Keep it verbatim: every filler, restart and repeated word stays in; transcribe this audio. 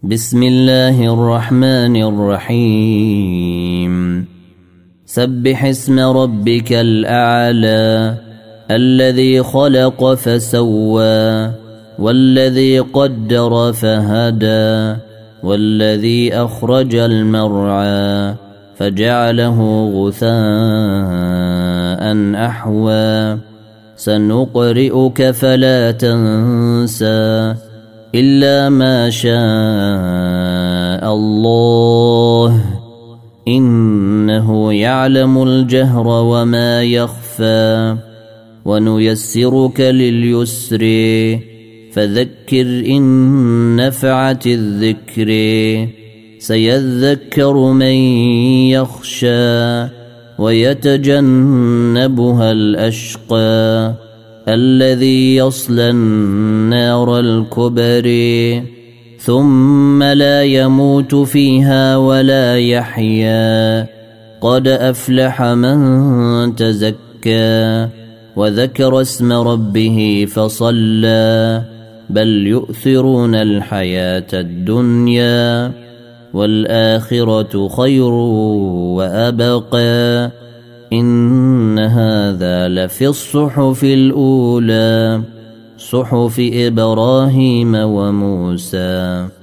بسم الله الرحمن الرحيم سبح اسم ربك الأعلى الذي خلق فسوى والذي قدر فهدى والذي أخرج المرعى فجعله غثاء أحوى سنقرئك فلا تنسى إلا ما شاء الله إنه يعلم الجهر وما يخفى ونيسرك لليسر فذكر إن نفعت الذكر سيذكر من يخشى ويتجنبها الأشقى الذي يصلى النار الكبرى ثم لا يموت فيها ولا يحيا قد أفلح من تزكى وذكر اسم ربه فصلى بل يؤثرون الحياة الدنيا والآخرة خير وأبقى إن هذا لفي الصحف الأولى صحف إبراهيم وموسى.